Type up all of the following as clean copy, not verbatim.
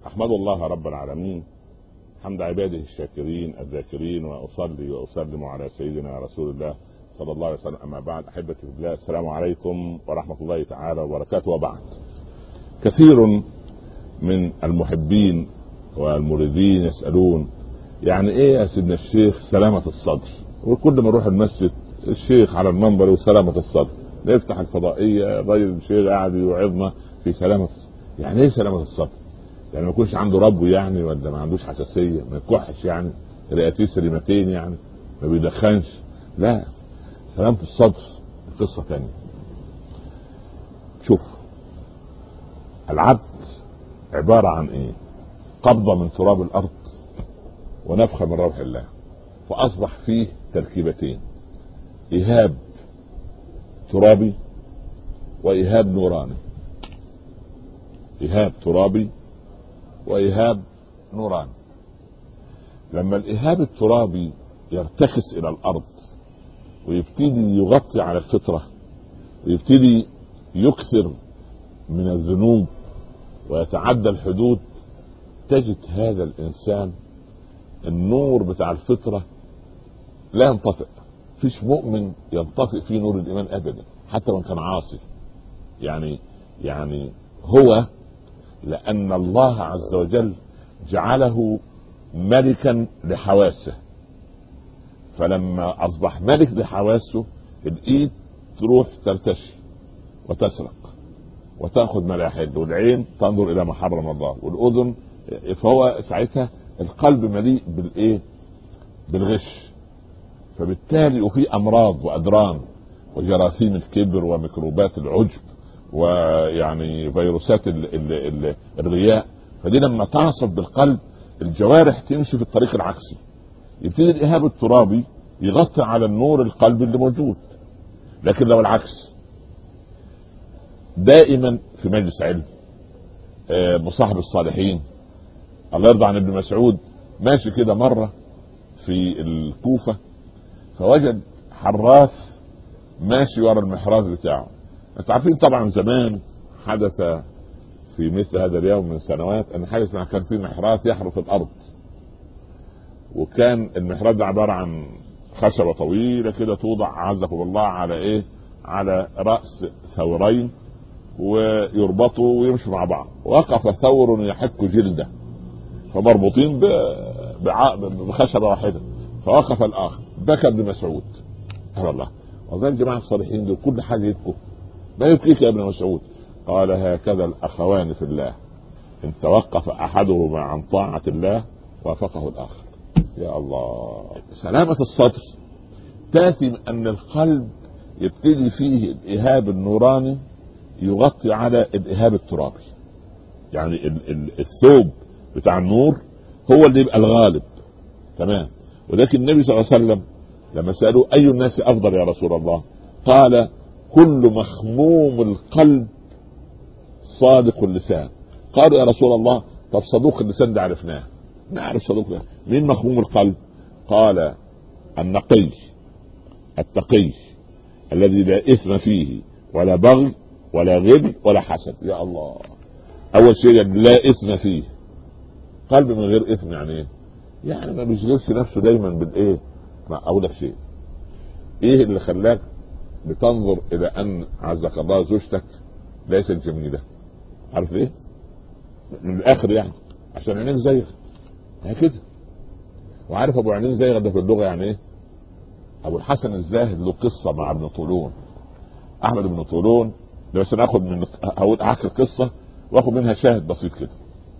أحمد الله رب العالمين حمد عباده الشاكرين الذاكرين، وأصلي وأسلم على سيدنا رسول الله صلى الله عليه وسلم. أما بعد، أحبتي في الله، السلام عليكم ورحمة الله تعالى وبركاته. وبعد، كثير من المحبين والمريدين يسألون يعني إيه يا سيدنا الشيخ سلامة الصدر؟ وكل ما نروح المسجد الشيخ على المنبر وسلامة الصدر، نفتح الفضائية غير الشيخ قاعد يوعظنا في سلامة الصدر. يعني إيه سلامة الصدر؟ يعني ما يكونش عنده ربو يعني، ولا ما عندوش حساسية، ما يكحش يعني، رئتيه سليمتين يعني، ما بيدخنش؟ لا، سلامة الصدر قصة تانية. شوف، العبد عبارة عن ايه؟ قبضة من تراب الارض ونفخة من روح الله، فاصبح فيه تركيبتين: ايهاب ترابي وايهاب نوراني. ايهاب ترابي وايهاب نوراني. لما الايهاب الترابي يرتكس الى الارض ويبتدي يغطي على الفطرة ويبتدي يكثر من الذنوب ويتعدى الحدود، تجد هذا الانسان النور بتاع الفطرة لا ينطفئ. فيش مؤمن ينطفئ فيه نور الايمان ابدا، حتى وان كان عاصي. يعني هو لان الله عز وجل جعله ملكا لحواسه، فلما اصبح ملك لحواسه، الايد تروح ترتشي وتسرق وتاخذ ملاحد، والعين تنظر الى ما حرم الله، والاذن، فهو ساعتها القلب مليء بالايه؟ بالغش. فبالتالي وفي امراض وادران وجراثيم الكبر وميكروبات العجب ويعني فيروسات الرياء. فدي لما تعصف بالقلب الجوارح تمشي في الطريق العكسي، يبتدي الايهاب الترابي يغطي على النور القلب اللي موجود. لكن لو العكس، دائما في مجلس علم، مصاحب الصالحين، الله يرضى عن ابن مسعود، ماشي كده مرة في الكوفة فوجد حراث ماشي ورا المحراث بتاعه. انتوا عارفين طبعا زمان حدث في مثل هذا اليوم من سنوات ان حاجة اسمها كان في محراث يحرث الارض، وكان المحراث ده عبارة عن خشبة طويلة كده توضع عزكم الله على ايه؟ على رأس ثورين ويربطوا ويمشوا مع بعض. وقف ثور يحك جلده، فمربوطين بخشبة واحدة. فوقف الآخر، بكى ابن مسعود، قال الله، وظل الجماعة الصالحين دول كل حاجة يبكوا، ما يبكيك يا ابن مسعود؟ قال: هكذا الأخوان في الله، إن توقف أحدهما عن طاعة الله وافقه الآخر. يا الله، سلامة الصدر تأتي أن القلب يبتدي فيه الإيهاب النوراني يغطي على الإيهاب الترابي. يعني الثوب بتاع النور هو اللي يبقى الغالب، تمام. ولكن النبي صلى الله عليه وسلم لما سألوا أي الناس أفضل يا رسول الله، قال: كل مخموم القلب صادق اللسان. قالوا: يا رسول الله، طب صدوق اللسان ده عرفناه، نعرف صدوق اللسان، مين مخموم القلب؟ قال: النقي التقي الذي لا إثم فيه ولا بغي ولا غل ولا حسد. يا الله، أول شيء لا إثم فيه، قلب من غير إثم يعني إيه؟ يعني ما بيشغلش نفسه دايما بالايه. ما اقول لك شيء، ايه اللي خلاك بتنظر الى ان عزك الله زوجتك ليست جميله؟ عارف ايه؟ من الاخر يعني عشان عينيك زيغ كده. وعارف ابو عينين زيغ ده في اللغه يعني ايه؟ ابو الحسن الزاهد له قصه مع ابن طولون، احمد بن طولون. بس ناخد من اقول احكي القصه واخد منها شاهد بسيط كده.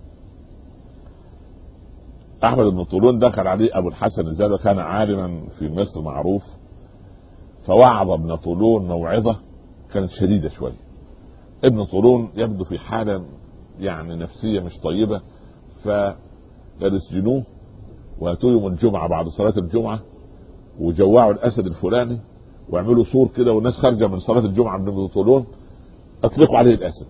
احمد بن طولون دخل عليه ابو الحسن الزاهد، كان عالما في مصر معروف، فوعظ ابن طولون موعظه كانت شديده شويه. ابن طولون يبدو في حاله يعني نفسيه مش طيبه، فيسجنوه واتوا يوم الجمعه بعد صلاه الجمعه وجوعوا الاسد الفلاني واعملوا سور كده، والناس خارجه من صلاه الجمعه من ابن طولون اطلقوا عليه الاسد.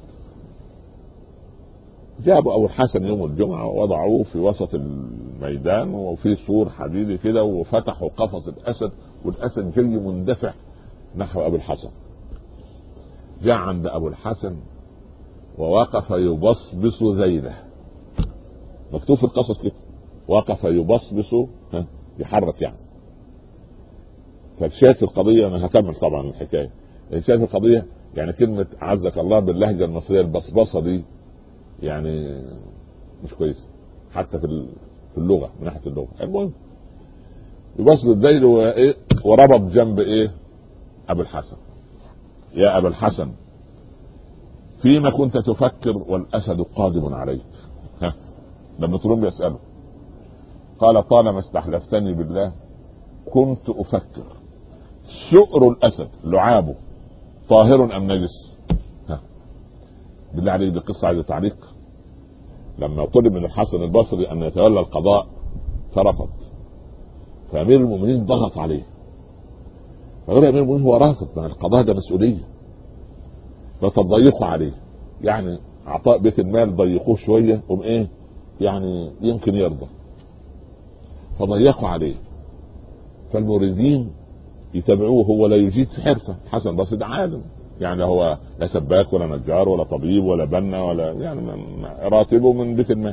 جابوا ابو الحسن يوم الجمعه ووضعوه في وسط الميدان وفي سور حديدي كده، وفتحوا قفص الاسد، والاسد جاي مندفع نحو ابو الحسن. جاء عند ابو الحسن ووقف يبصبص ذيله، مكتوب في القصص كده، وقف يبصبص يحرك يعني. فشاهد القضيه، انا هكمل طبعا الحكايه. شاهد القضيه يعني كلمه عزك الله باللهجه المصريه البصبصه دي يعني مش كويس حتى في اللغه، من ناحيه اللغه. المهم يبصبص الذيل وايه، وربط جنب ايه ابو الحسن. يا ابا الحسن فيما كنت تفكر والاسد قادم عليك؟ لما ترون يساله قال طالما استحلفتني بالله كنت افكر سؤر الاسد لعابه طاهر ام نجس؟ بالله عليك دي قصه عايزه تعليق. لما طلب من الحسن البصري ان يتولى القضاء فرفض، فامير المؤمنين ضغط عليه، فقال امير المؤمنين هو رافض، من القضاء ده مسؤوليه، فتضيقوا عليه يعني اعطاء بيت المال ضيقوه شويه ايه يعني يمكن يرضى، فضيقوا عليه. فالمريدين يتابعوه، هو لا يجيد في حرفه، حسن البصري ده عالم يعني، هو لا سباك ولا نجار ولا طبيب ولا بنا ولا يعني راتبه من بيت المال.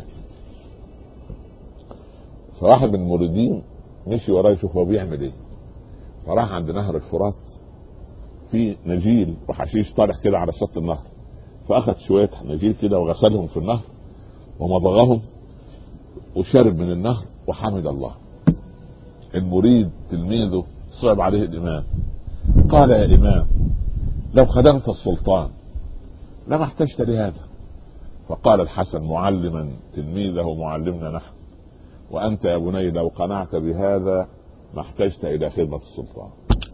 فواحد من المريدين مشي وراه يشوف هو بيعمل ايه، فراح عند نهر الفرات في نجيل وحشيش طالع كده على شط النهر، فاخذ شويه نجيل كده وغسلهم في النهر ومضغهم وشرب من النهر وحمد الله. المريد تلميذه صعب عليه الامام، قال يا امام لو خدمت السلطان لما احتجت لهذا. فقال الحسن معلما تلميذه معلمنا نحن، وانت يا بني لو قنعت بهذا ما احتجت الى خدمة السلطان.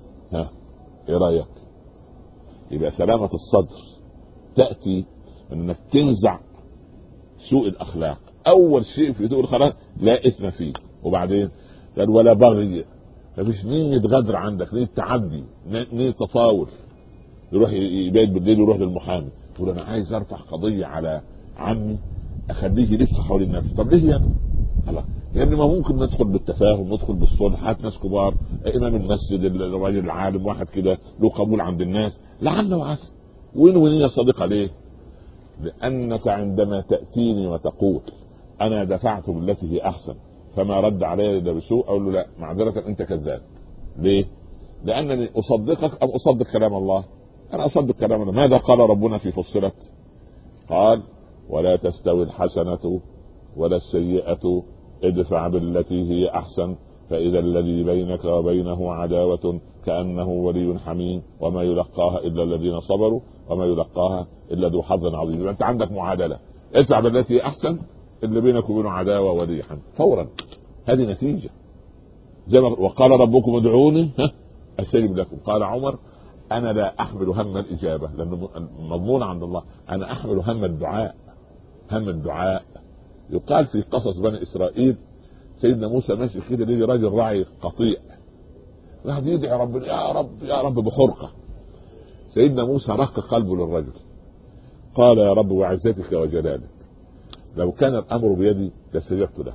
ايه رايك؟ يبقى سلامة الصدر تأتي انك تنزع سوء الاخلاق. اول شيء في سوء الاخلاق لا اثم فيه، وبعدين قال ولا بغي، مفيش نية غدر عندك، نية تعدي، نية تطاول. يروح يبيت بالليل ويروح للمحامي يقول انا عايز ارفع قضية على عمي اخليه يلف حول النفس. طب ليه يا ابني؟ الله يا ابني ما ممكن ندخل بالتفاهم، ندخل بالصلح، هات ناس كبار، امام المسجد، الراجل العالم، واحد كده له قبول عند الناس، لعل وعسى. وين يا صديق عليه؟ لانك عندما تاتيني وتقول انا دفعت بالتي هي احسن فما رد علي الا بسوء، اقول له لا معذره انت كذاب. ليه؟ لانني اصدقك ام اصدق كلام الله؟ انا اصدق كلام الله. ماذا قال ربنا في فصلت؟ قال ولا تستوي الحسنه ولا السيئه ادفع بالتي هي احسن فاذا الذي بينك وبينه عداوه كانه ولي حميم وما يلقاها الا الذين صبروا وما يلقاها الا ذو حظ عظيم. انت عندك معادله، ادفع بالتي هي احسن، اللي بينك وبينه عداوه ولي حميم فورا. هذه نتيجه زي ما وقال ربكم ادعوني استجب لكم. قال عمر انا لا احمل هم الاجابه، لانه مضمون عند الله، انا احمل هم الدعاء. هم الدعاء. يقال في قصص بني اسرائيل سيدنا موسى ماشي كده ليه راجل راعي قطيع واحد يدعي ربنا يا رب يا رب بحرقه. سيدنا موسى رق قلبه للرجل، قال يا رب وعزتك وجلالك لو كان الامر بيدي لاستجبت له.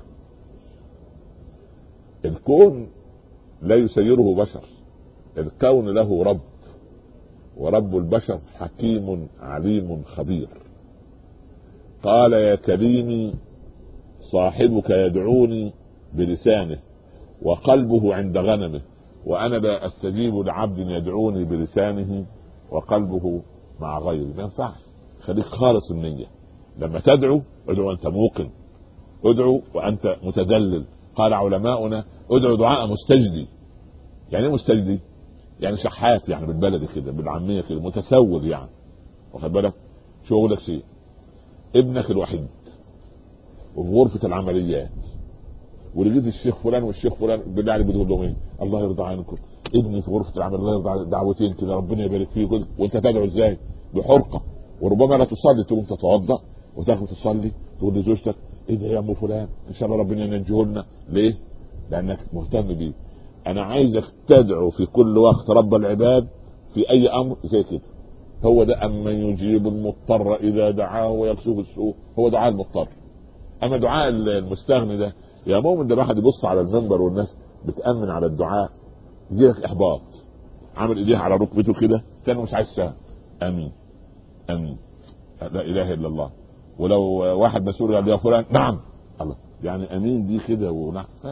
الكون لا يسيره بشر، الكون له رب، ورب البشر حكيم عليم خبير. قال يا كريمي صاحبك يدعوني بلسانه وقلبه عند غنمه، وانا لا استجيب لعبد يدعوني بلسانه وقلبه مع غيري. ما ينفعش. خليك خالص النية لما تدعو، ادعو انت موقن، ادعو وانت متذلل. قال علماؤنا ادعو دعاء مستجدي. يعني ايه مستجدي؟ يعني شحات، يعني بالبلدي كده بالعاميه كده متسول يعني، واخد بالك؟ شغلك شيء ابنك الوحيد وفي غرفه العمليات ولقيت الشيخ فلان والشيخ فلان، بالله عليك بتقول لهم ايه؟ الله يرضى عنكم ابني في غرفه العمل، الله يرضى عنكم، دعوتين كده ربنا يبارك فيه كده. وانت تدعو ازاي؟ بحرقه. وربما لا تصلي، تقوم تتوضا وتاخد تصلي تقول لزوجتك ادعي يا ام فلان ان شاء الله ربنا ينجيه لنا. ليه؟ لانك مهتم بيه. انا عايزك تدعو في كل وقت رب العباد في اي امر زي كده. هو ده امن يجيب المضطر اذا دعاه ويكشف السوء، هو دعاء المضطر. اما دعاء المستغني ده يا مؤمن، ده الواحد يبص على المنبر والناس بتامن على الدعاء يجيلك احباط، عامل ايديه على ركبته كده كانه مش عايز سهم. امين امين لا اله الا الله. ولو واحد مسؤول قال يا فلان نعم، الله يعني امين دي كده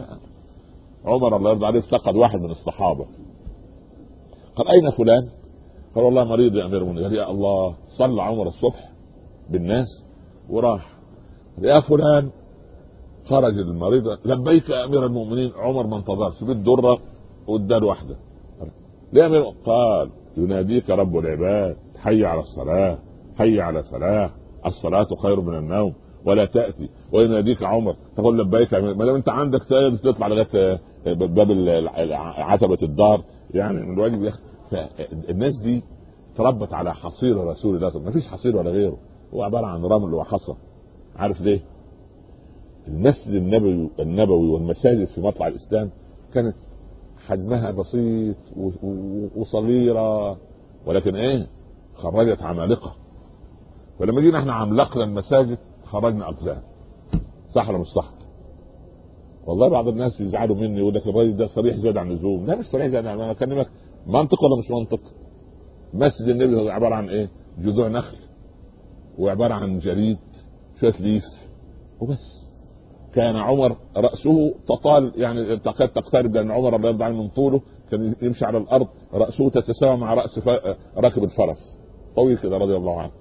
عمر الله يرضى عليه افتقد واحد من الصحابه، قال اين فلان؟ قال والله مريض يا امير المؤمنين. قال يا الله، صلى عمر الصبح بالناس وراح. يا فلان، خرج المريض، لبيك يا امير المؤمنين. عمر ما انتظرش، بالدره واداله واحده. ليه امير؟ قال يناديك رب العباد، حي على الصلاه، حي على الفلاح، الصلاه خير من النوم، ولا تاتي ويناديك عمر تقول لبيك. ما دام انت عندك تطلع لغايه باب عتبه الدار، يعني من الواجب. الناس دي تربت على حصير رسول الله، ما فيش حصير ولا غيره، هو عباره عن رمل وحصى. عارف ليه؟ المسجد النبوي والمساجد في مطلع الاسلام كانت حجمها بسيط وصغيره، ولكن ايه؟ خرجت عمالقه. فلما جينا احنا عملقنا المساجد خرجنا اقزام. صح ولا مش صح؟ والله بعض الناس يزعلوا مني يقول لك الراجل ده صريح زياده عن اللزوم. لا مش صريح زياده، انا بكلمك منطق ولا مش منطق؟ مسجد النبي هو عباره عن ايه؟ جذوع نخل، وعباره عن جريد، شويه ليف وبس. كان عمر راسه تطال، يعني تكاد تقترب، لان عمر رضي الله عنه من طوله كان يمشي على الارض راسه تتساوى مع راس راكب الفرس، طويل كده رضي الله عنه.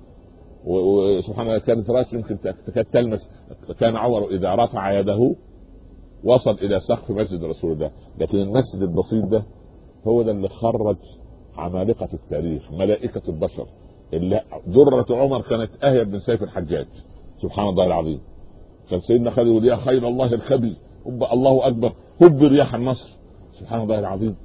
وسبحان الله كانت راسه يمكن تكاد تلمس. كان عمر اذا رفع يده وصل الى سقف مسجد رسول الله. لكن المسجد البسيط ده هو ده اللي خرج عمالقه التاريخ، ملائكه البشر. اللي ذره عمر كانت اهيب من سيف الحجاج. سبحان الله العظيم. كان سيدنا خالد يقول يا خيل الله الخبي، الله اكبر، هب رياح النصر. سبحان الله العظيم.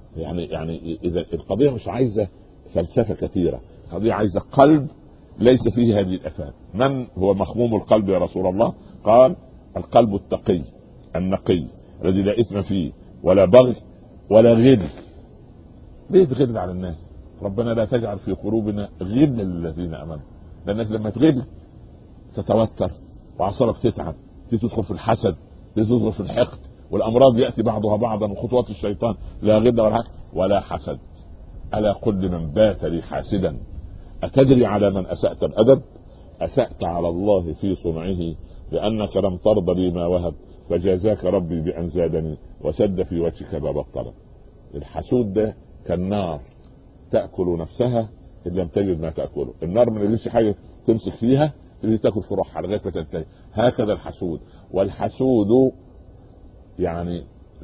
يعني اذا القضيه مش عايزه فلسفه كثيره، القضيه عايزه قلب ليس فيه هذه الافات. من هو مخموم القلب يا رسول الله؟ قال القلب التقي النقي الذي لا اثم فيه ولا بغي ولا غل. ليه تغل على الناس؟ ربنا لا تجعل في قلوبنا غل للذين امنوا. لانك لما تغل تتوتر واعصابك تتعب، تدخل في الحسد، تدخل في الحقد، والامراض ياتي بعضها بعضا وخطوات الشيطان. لا غل ولا حسد. الا قل لمن بات لي حاسدا اتدري على من اسأت الادب؟ اسأت على الله في صنعه لانك لم ترضى لي ما وهب، فجازاك ربي بان زادني وسد في وجهك باب الطلب. الحسود ده كالنار تاكل نفسها ان لم تجد ما تاكله. النار من ليش حاجه تمسك فيها اللي تاكل في روحها لغايه ما تنتهي. هكذا الحسود. والحسود يعني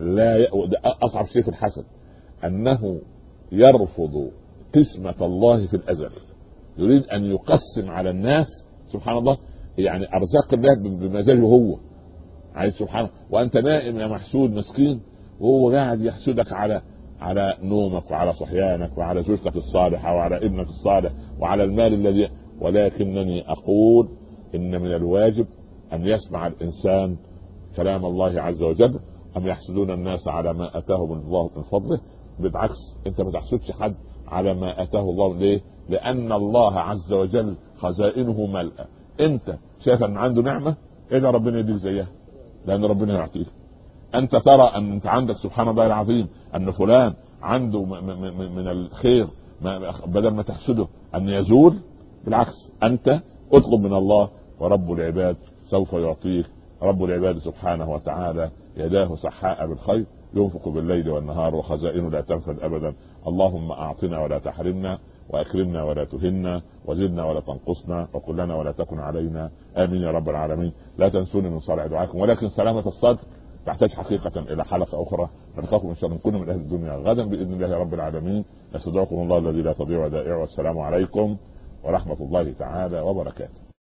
ده اصعب شيء في الحسد، انه يرفض قسمة الله في الازل، يريد ان يقسم على الناس. سبحان الله، يعني ارزاق الله بمزاجه هو عايز. سبحانه. وانت نائم يا محسود مسكين، وهو قاعد يحسدك على نومك وعلى صحيانك وعلى زوجتك الصالحه وعلى ابنك الصالح وعلى المال الذي. ولكنني اقول ان من الواجب ان يسمع الانسان كلام الله عز وجل. ام يحسدون الناس على ما اتاهم الله من فضله؟ بالعكس، انت ما تحسدش حد على ما اتاه الله. ليه؟ لان الله عز وجل خزائنه ملأى. انت شايف ان عنده نعمه، ادعي ربنا يديك زيها، لان ربنا يعطيك. انت ترى ان انت عندك سبحان الله العظيم ان فلان عنده من الخير، بدل ما تحسده ان يزول، بالعكس انت اطلب من الله، ورب العباد سوف يعطيك. رب العباد سبحانه وتعالى يداه سحاء بالخير، ينفق بالليل والنهار وخزائنه لا تنفد ابدا. اللهم اعطنا ولا تحرمنا، واكرمنا ولا تهنا، وزدنا ولا تنقصنا، وكلنا ولا تكن علينا. امين يا رب العالمين. لا تنسوني من صالح دعائكم، ولكن سلامة الصدر تحتاج حقيقة الى حلقة اخرى. نلقاكم ان شاء الله نكون من اهل الدنيا غدا باذن الله رب العالمين. استودعكم الله الذي لا تضيع ودائعه، والسلام عليكم ورحمة الله تعالى وبركاته.